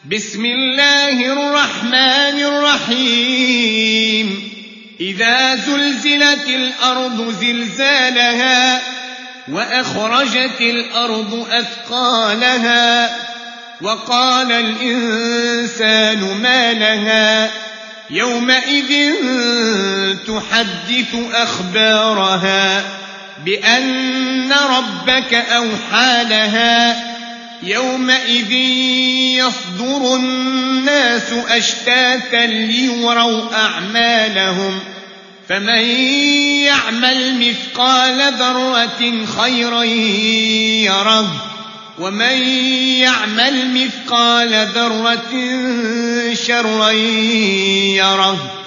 بسم الله الرحمن الرحيم إذا زلزلت الأرض زلزالها وأخرجت الأرض أثقالها وقال الإنسان ما لها يومئذ تحدث أخبارها بأن ربك أوحى لها يومئذ يصدر الناس أشتاتا ليروا أعمالهم فمن يعمل مثقال ذرة خيرا يره ومن يعمل مثقال ذرة شرا يره